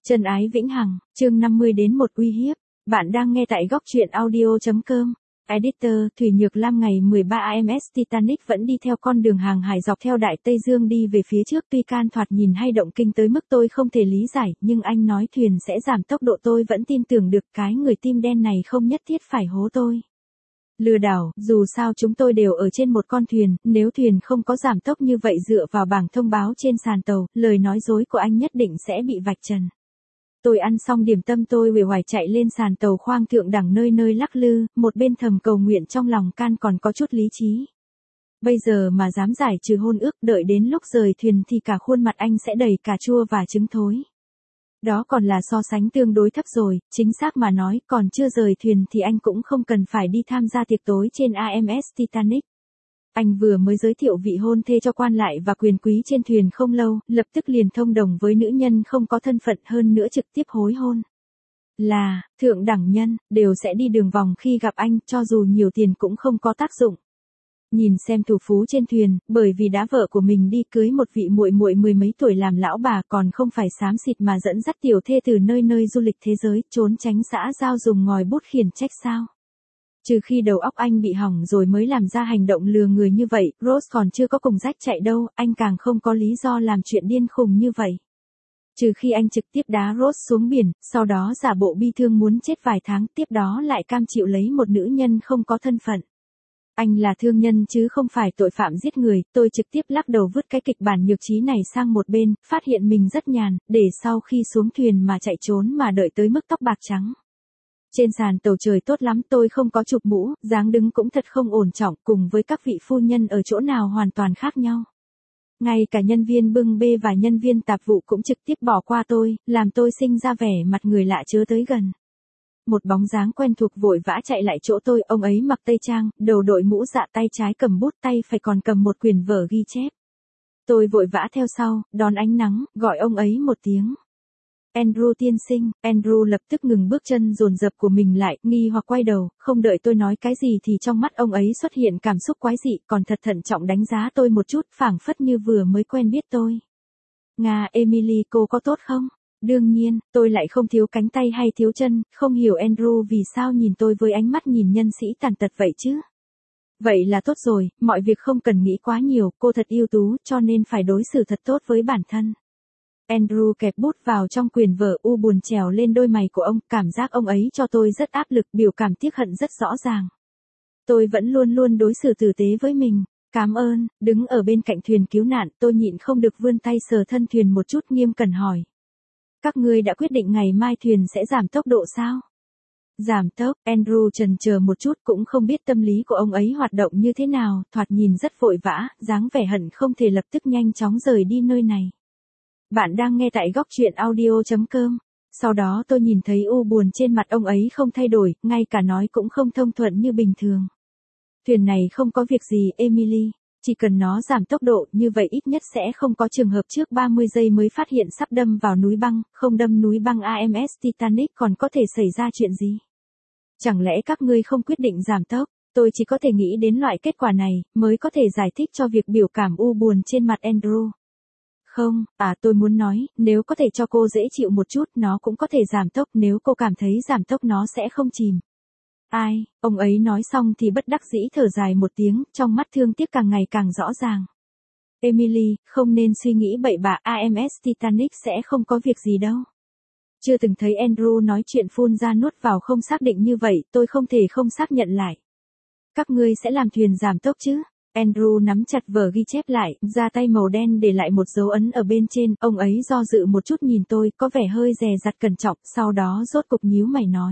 Chân ái vĩnh hằng, chương 50 đến 1 uy hiếp. Bạn đang nghe tại góc truyện audio.com. Editor, Thủy Nhược Lam ngày 13 AMS Titanic vẫn đi theo con đường hàng hải dọc theo Đại Tây Dương đi về phía trước, tuy can thoạt nhìn hay động kinh tới mức tôi không thể lý giải, nhưng anh nói thuyền sẽ giảm tốc độ tôi vẫn tin tưởng được, cái người tim đen này không nhất thiết phải hố tôi. Lừa đảo, dù sao chúng tôi đều ở trên một con thuyền, nếu thuyền không có giảm tốc như vậy dựa vào bảng thông báo trên sàn tàu, lời nói dối của anh nhất định sẽ bị vạch trần. Tôi ăn xong điểm tâm tôi uể oải chạy lên sàn tàu khoang thượng đẳng nơi nơi lắc lư, một bên thầm cầu nguyện trong lòng can còn có chút lý trí. Bây giờ mà dám giải trừ hôn ước, đợi đến lúc rời thuyền thì cả khuôn mặt anh sẽ đầy cà chua và trứng thối. Đó còn là so sánh tương đối thấp rồi, chính xác mà nói, còn chưa rời thuyền thì anh cũng không cần phải đi tham gia tiệc tối trên AMS Titanic. Anh vừa mới giới thiệu vị hôn thê cho quan lại và quyền quý trên thuyền không lâu, lập tức liền thông đồng với nữ nhân không có thân phận, hơn nữa trực tiếp hối hôn. Là, thượng đẳng nhân, đều sẽ đi đường vòng khi gặp anh, cho dù nhiều tiền cũng không có tác dụng. Nhìn xem thủ phú trên thuyền, bởi vì đã vợ của mình đi cưới một vị muội muội mười mấy tuổi làm lão bà, còn không phải xám xịt mà dẫn dắt tiểu thê từ nơi nơi du lịch thế giới, trốn tránh xã giao dùng ngòi bút khiển trách sao. Trừ khi đầu óc anh bị hỏng rồi mới làm ra hành động lừa người như vậy, Rose còn chưa có cùng rách chạy đâu, anh càng không có lý do làm chuyện điên khùng như vậy. Trừ khi anh trực tiếp đá Rose xuống biển, sau đó giả bộ bi thương muốn chết vài tháng, tiếp đó lại cam chịu lấy một nữ nhân không có thân phận. Anh là thương nhân chứ không phải tội phạm giết người, tôi trực tiếp lắc đầu vứt cái kịch bản nhược trí này sang một bên, phát hiện mình rất nhàn, để sau khi xuống thuyền mà chạy trốn mà đợi tới mức tóc bạc trắng. Trên sàn tàu trời tốt lắm, tôi không có chụp mũ, dáng đứng cũng thật không ổn trọng, cùng với các vị phu nhân ở chỗ nào hoàn toàn khác nhau. Ngay cả nhân viên bưng bê và nhân viên tạp vụ cũng trực tiếp bỏ qua tôi, làm tôi sinh ra vẻ mặt người lạ chớ tới gần. Một bóng dáng quen thuộc vội vã chạy lại chỗ tôi, ông ấy mặc tây trang, đầu đội mũ dạ, tay trái cầm bút, tay phải còn cầm một quyển vở ghi chép. Tôi vội vã theo sau, đón ánh nắng, gọi ông ấy một tiếng. Andrew tiên sinh. Andrew lập tức ngừng bước chân dồn dập của mình lại, nghi hoặc quay đầu, không đợi tôi nói cái gì thì trong mắt ông ấy xuất hiện cảm xúc quái dị, còn thật thận trọng đánh giá tôi một chút, phảng phất như vừa mới quen biết tôi. Nga, Emily, cô có tốt không? Đương nhiên, tôi lại không thiếu cánh tay hay thiếu chân, không hiểu Andrew vì sao nhìn tôi với ánh mắt nhìn nhân sĩ tàn tật vậy chứ. Vậy là tốt rồi, mọi việc không cần nghĩ quá nhiều, cô thật ưu tú, cho nên phải đối xử thật tốt với bản thân. Andrew kẹp bút vào trong quyển vở, u buồn trèo lên đôi mày của ông, cảm giác ông ấy cho tôi rất áp lực, biểu cảm tiếc hận rất rõ ràng. Tôi vẫn luôn luôn đối xử tử tế với mình. Cảm ơn. Đứng ở bên cạnh thuyền cứu nạn, tôi nhịn không được vươn tay sờ thân thuyền một chút, nghiêm cẩn hỏi. Các ngươi đã quyết định ngày mai thuyền sẽ giảm tốc độ sao? Giảm tốc, Andrew chần chờ một chút, cũng không biết tâm lý của ông ấy hoạt động như thế nào, thoạt nhìn rất vội vã, dáng vẻ hận không thể lập tức nhanh chóng rời đi nơi này. Bạn đang nghe tại góc truyện audio.com. Sau đó tôi nhìn thấy u buồn trên mặt ông ấy không thay đổi, ngay cả nói cũng không thông thuận như bình thường. Thuyền này không có việc gì, Emily. Chỉ cần nó giảm tốc độ, như vậy ít nhất sẽ không có trường hợp trước 30 giây mới phát hiện sắp đâm vào núi băng, không đâm núi băng AMS Titanic còn có thể xảy ra chuyện gì? Chẳng lẽ các ngươi không quyết định giảm tốc? Tôi chỉ có thể nghĩ đến loại kết quả này, mới có thể giải thích cho việc biểu cảm u buồn trên mặt Andrew. Không, tôi muốn nói, nếu có thể cho cô dễ chịu một chút, nó cũng có thể giảm tốc, nếu cô cảm thấy giảm tốc nó sẽ không chìm. Ai, ông ấy nói xong thì bất đắc dĩ thở dài một tiếng, trong mắt thương tiếc càng ngày càng rõ ràng. Emily, không nên suy nghĩ bậy bạ, AMS Titanic sẽ không có việc gì đâu. Chưa từng thấy Andrew nói chuyện phun ra nuốt vào không xác định như vậy, tôi không thể không xác nhận lại. Các ngươi sẽ làm thuyền giảm tốc chứ? Andrew nắm chặt vở ghi chép lại, ra tay màu đen để lại một dấu ấn ở bên trên, ông ấy do dự một chút nhìn tôi, có vẻ hơi dè dặt cẩn trọng, sau đó rốt cục nhíu mày nói.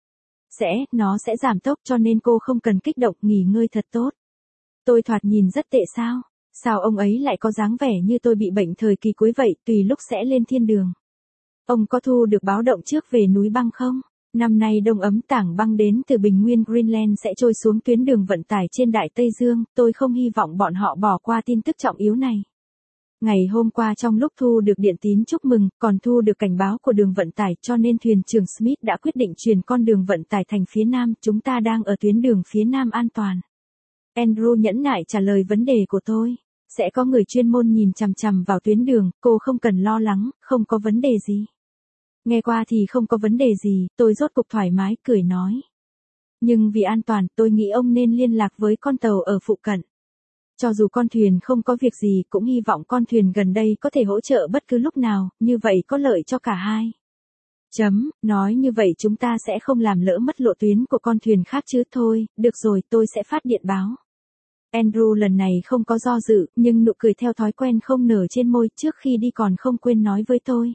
Nó sẽ giảm tốc cho nên cô không cần kích động, nghỉ ngơi thật tốt. Tôi thoạt nhìn rất tệ sao? Sao ông ấy lại có dáng vẻ như tôi bị bệnh thời kỳ cuối vậy, tùy lúc sẽ lên thiên đường. Ông có thu được báo động trước về núi băng không? Năm nay đông ấm, tảng băng đến từ bình nguyên Greenland sẽ trôi xuống tuyến đường vận tải trên Đại Tây Dương, tôi không hy vọng bọn họ bỏ qua tin tức trọng yếu này. Ngày hôm qua trong lúc thu được điện tín chúc mừng, còn thu được cảnh báo của đường vận tải, cho nên thuyền trưởng Smith đã quyết định chuyển con đường vận tải thành phía Nam, chúng ta đang ở tuyến đường phía Nam an toàn. Andrew nhẫn nại trả lời vấn đề của tôi. Sẽ có người chuyên môn nhìn chằm chằm vào tuyến đường, cô không cần lo lắng, không có vấn đề gì. Nghe qua thì không có vấn đề gì, tôi rốt cục thoải mái, cười nói. Nhưng vì an toàn, tôi nghĩ ông nên liên lạc với con tàu ở phụ cận. Cho dù con thuyền không có việc gì, cũng hy vọng con thuyền gần đây có thể hỗ trợ bất cứ lúc nào, như vậy có lợi cho cả hai. Nói như vậy chúng ta sẽ không làm lỡ mất lộ tuyến của con thuyền khác chứ. Thôi, được rồi, tôi sẽ phát điện báo. Andrew lần này không có do dự, nhưng nụ cười theo thói quen không nở trên môi, trước khi đi còn không quên nói với tôi.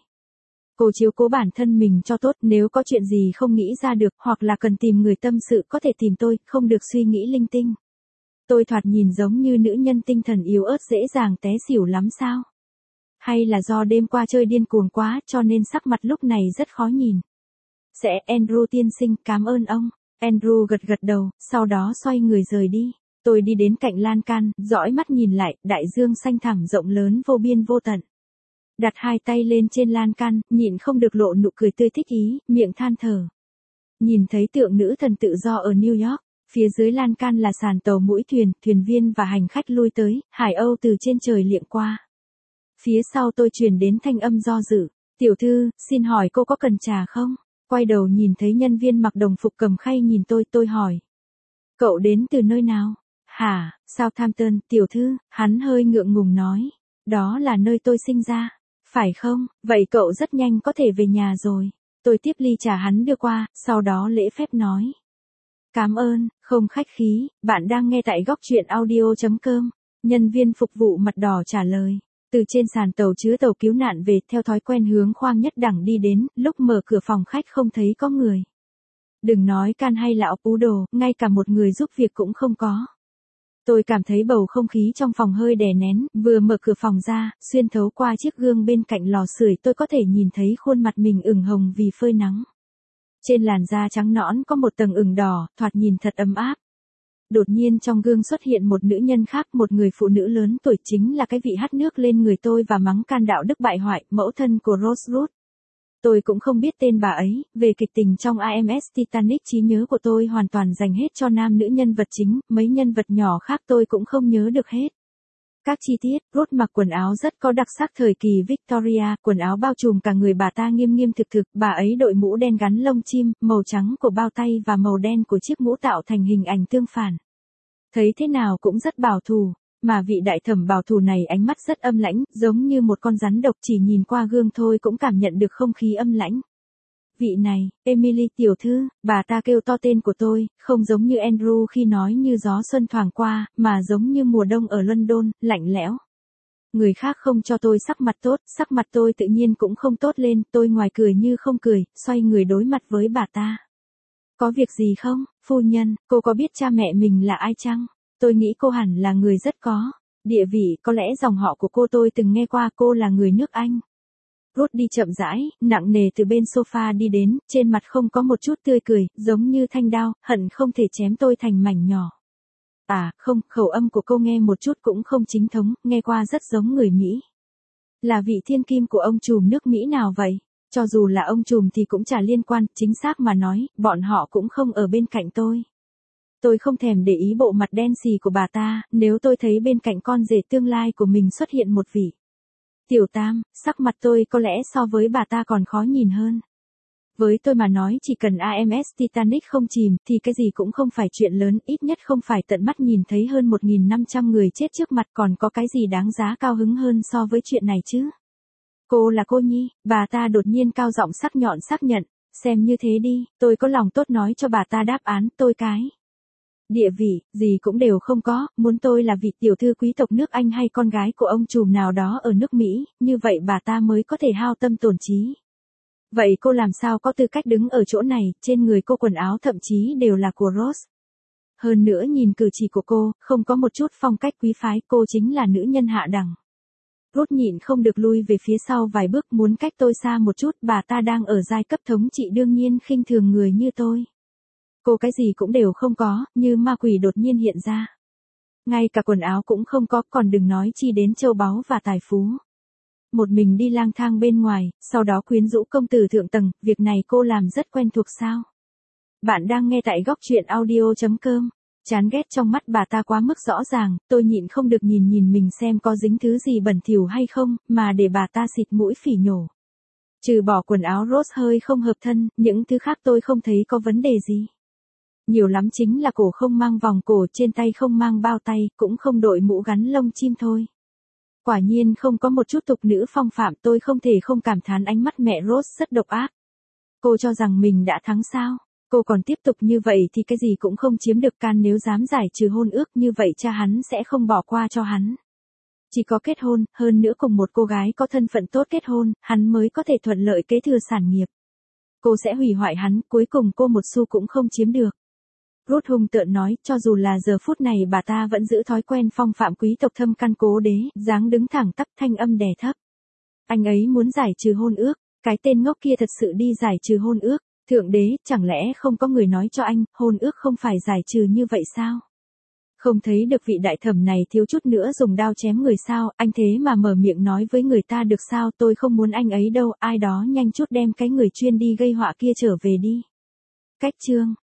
Cô chiếu cố bản thân mình cho tốt, nếu có chuyện gì không nghĩ ra được, hoặc là cần tìm người tâm sự có thể tìm tôi, không được suy nghĩ linh tinh. Tôi thoạt nhìn giống như nữ nhân tinh thần yếu ớt dễ dàng té xỉu lắm sao? Hay là do đêm qua chơi điên cuồng quá cho nên sắc mặt lúc này rất khó nhìn? Sẽ, Andrew tiên sinh, cảm ơn ông. Andrew gật gật đầu, sau đó xoay người rời đi. Tôi đi đến cạnh lan can, dõi mắt nhìn lại, đại dương xanh thẳm rộng lớn vô biên vô tận. Đặt hai tay lên trên lan can, nhịn không được lộ nụ cười tươi thích ý, miệng than thở. Nhìn thấy tượng nữ thần tự do ở New York, phía dưới lan can là sàn tàu mũi thuyền, thuyền viên và hành khách lui tới, hải âu từ trên trời liệng qua. Phía sau tôi truyền đến thanh âm do dự. Tiểu thư, xin hỏi cô có cần trà không? Quay đầu nhìn thấy nhân viên mặc đồng phục cầm khay nhìn tôi hỏi. Cậu đến từ nơi nào? Hả, Southampton, tiểu thư, hắn hơi ngượng ngùng nói. Đó là nơi tôi sinh ra. Phải không, vậy cậu rất nhanh có thể về nhà rồi. Tôi tiếp ly trà hắn đưa qua, sau đó lễ phép nói. Cảm ơn, không khách khí, bạn đang nghe tại góc truyện audio.com. Nhân viên phục vụ mặt đỏ trả lời. Từ trên sàn tàu chứa tàu cứu nạn về, theo thói quen hướng khoang nhất đẳng đi đến, lúc mở cửa phòng khách không thấy có người. Đừng nói can hay lão pú đồ, ngay cả một người giúp việc cũng không có. Tôi cảm thấy bầu không khí trong phòng hơi đè nén, vừa mở cửa phòng ra, xuyên thấu qua chiếc gương bên cạnh lò sưởi tôi có thể nhìn thấy khuôn mặt mình ửng hồng vì phơi nắng. Trên làn da trắng nõn có một tầng ửng đỏ, thoạt nhìn thật ấm áp. Đột nhiên trong gương xuất hiện một nữ nhân khác, một người phụ nữ lớn tuổi, chính là cái vị hắt nước lên người tôi và mắng can đạo đức bại hoại, mẫu thân của Rose Ruth. Tôi cũng không biết tên bà ấy, về kịch tình trong AMS Titanic trí nhớ của tôi hoàn toàn dành hết cho nam nữ nhân vật chính, mấy nhân vật nhỏ khác tôi cũng không nhớ được hết. Các chi tiết, Ruth mặc quần áo rất có đặc sắc thời kỳ Victoria, quần áo bao trùm cả người bà ta nghiêm nghiêm thực thực, bà ấy đội mũ đen gắn lông chim, màu trắng của bao tay và màu đen của chiếc mũ tạo thành hình ảnh tương phản. Thấy thế nào cũng rất bảo thủ, mà vị đại thẩm bảo thủ này ánh mắt rất âm lãnh, giống như một con rắn độc, chỉ nhìn qua gương thôi cũng cảm nhận được không khí âm lãnh. Vị này, Emily tiểu thư, bà ta kêu to tên của tôi, không giống như Andrew khi nói như gió xuân thoảng qua, mà giống như mùa đông ở London, lạnh lẽo. Người khác không cho tôi sắc mặt tốt, sắc mặt tôi tự nhiên cũng không tốt lên, tôi ngoài cười như không cười, xoay người đối mặt với bà ta. Có việc gì không, phu nhân, cô có biết cha mẹ mình là ai chăng? Tôi nghĩ cô hẳn là người rất có địa vị, có lẽ dòng họ của cô tôi từng nghe qua, cô là người nước Anh. Ruth đi chậm rãi, nặng nề từ bên sofa đi đến, trên mặt không có một chút tươi cười, giống như thanh đao, hận không thể chém tôi thành mảnh nhỏ. À, không, khẩu âm của cô nghe một chút cũng không chính thống, nghe qua rất giống người Mỹ. Là vị thiên kim của ông trùm nước Mỹ nào vậy? Cho dù là ông trùm thì cũng chả liên quan, chính xác mà nói, bọn họ cũng không ở bên cạnh tôi. Tôi không thèm để ý bộ mặt đen xì của bà ta, nếu tôi thấy bên cạnh con rể tương lai của mình xuất hiện một vị tiểu tam, sắc mặt tôi có lẽ so với bà ta còn khó nhìn hơn. Với tôi mà nói chỉ cần AMS Titanic không chìm thì cái gì cũng không phải chuyện lớn, ít nhất không phải tận mắt nhìn thấy hơn 1.500 người chết trước mặt, còn có cái gì đáng giá cao hứng hơn so với chuyện này chứ. Cô là cô Nhi, bà ta đột nhiên cao giọng sắc nhọn xác nhận, xem như thế đi, tôi có lòng tốt nói cho bà ta đáp án, tôi cái địa vị, gì cũng đều không có, muốn tôi là vị tiểu thư quý tộc nước Anh hay con gái của ông trùm nào đó ở nước Mỹ, như vậy bà ta mới có thể hao tâm tổn trí. Vậy cô làm sao có tư cách đứng ở chỗ này, trên người cô quần áo thậm chí đều là của Rose. Hơn nữa nhìn cử chỉ của cô, không có một chút phong cách quý phái, cô chính là nữ nhân hạ đẳng. Ruth nhịn không được lui về phía sau vài bước, muốn cách tôi xa một chút, bà ta đang ở giai cấp thống trị đương nhiên khinh thường người như tôi. Cô cái gì cũng đều không có, như ma quỷ đột nhiên hiện ra. Ngay cả quần áo cũng không có, còn đừng nói chi đến châu báu và tài phú. Một mình đi lang thang bên ngoài, sau đó quyến rũ công tử thượng tầng, việc này cô làm rất quen thuộc sao? Bạn đang nghe tại góc truyện audio.com. Chán ghét trong mắt bà ta quá mức rõ ràng, tôi nhịn không được nhìn mình xem có dính thứ gì bẩn thỉu hay không, mà để bà ta xịt mũi phỉ nhổ. Trừ bỏ quần áo Rose hơi không hợp thân, những thứ khác tôi không thấy có vấn đề gì. Nhiều lắm chính là cổ không mang vòng cổ, trên tay không mang bao tay, cũng không đội mũ gắn lông chim thôi. Quả nhiên không có một chút tục nữ phong phạm, tôi không thể không cảm thán ánh mắt mẹ Rose rất độc ác. Cô cho rằng mình đã thắng sao? Cô còn tiếp tục như vậy thì cái gì cũng không chiếm được, Can nếu dám giải trừ hôn ước như vậy cha hắn sẽ không bỏ qua cho hắn. Chỉ có kết hôn, hơn nữa cùng một cô gái có thân phận tốt kết hôn, hắn mới có thể thuận lợi kế thừa sản nghiệp. Cô sẽ hủy hoại hắn, cuối cùng cô một xu cũng không chiếm được. Ruth hung tợn nói, cho dù là giờ phút này bà ta vẫn giữ thói quen phong phạm quý tộc thâm căn cố đế, dáng đứng thẳng tắp, thanh âm đè thấp. Anh ấy muốn giải trừ hôn ước, cái tên ngốc kia thật sự đi giải trừ hôn ước. Thượng đế, chẳng lẽ không có người nói cho anh, hôn ước không phải giải trừ như vậy sao? Không thấy được vị đại thẩm này thiếu chút nữa dùng đao chém người sao, anh thế mà mở miệng nói với người ta được sao, tôi không muốn anh ấy đâu, ai đó nhanh chút đem cái người chuyên đi gây họa kia trở về đi. Cách chương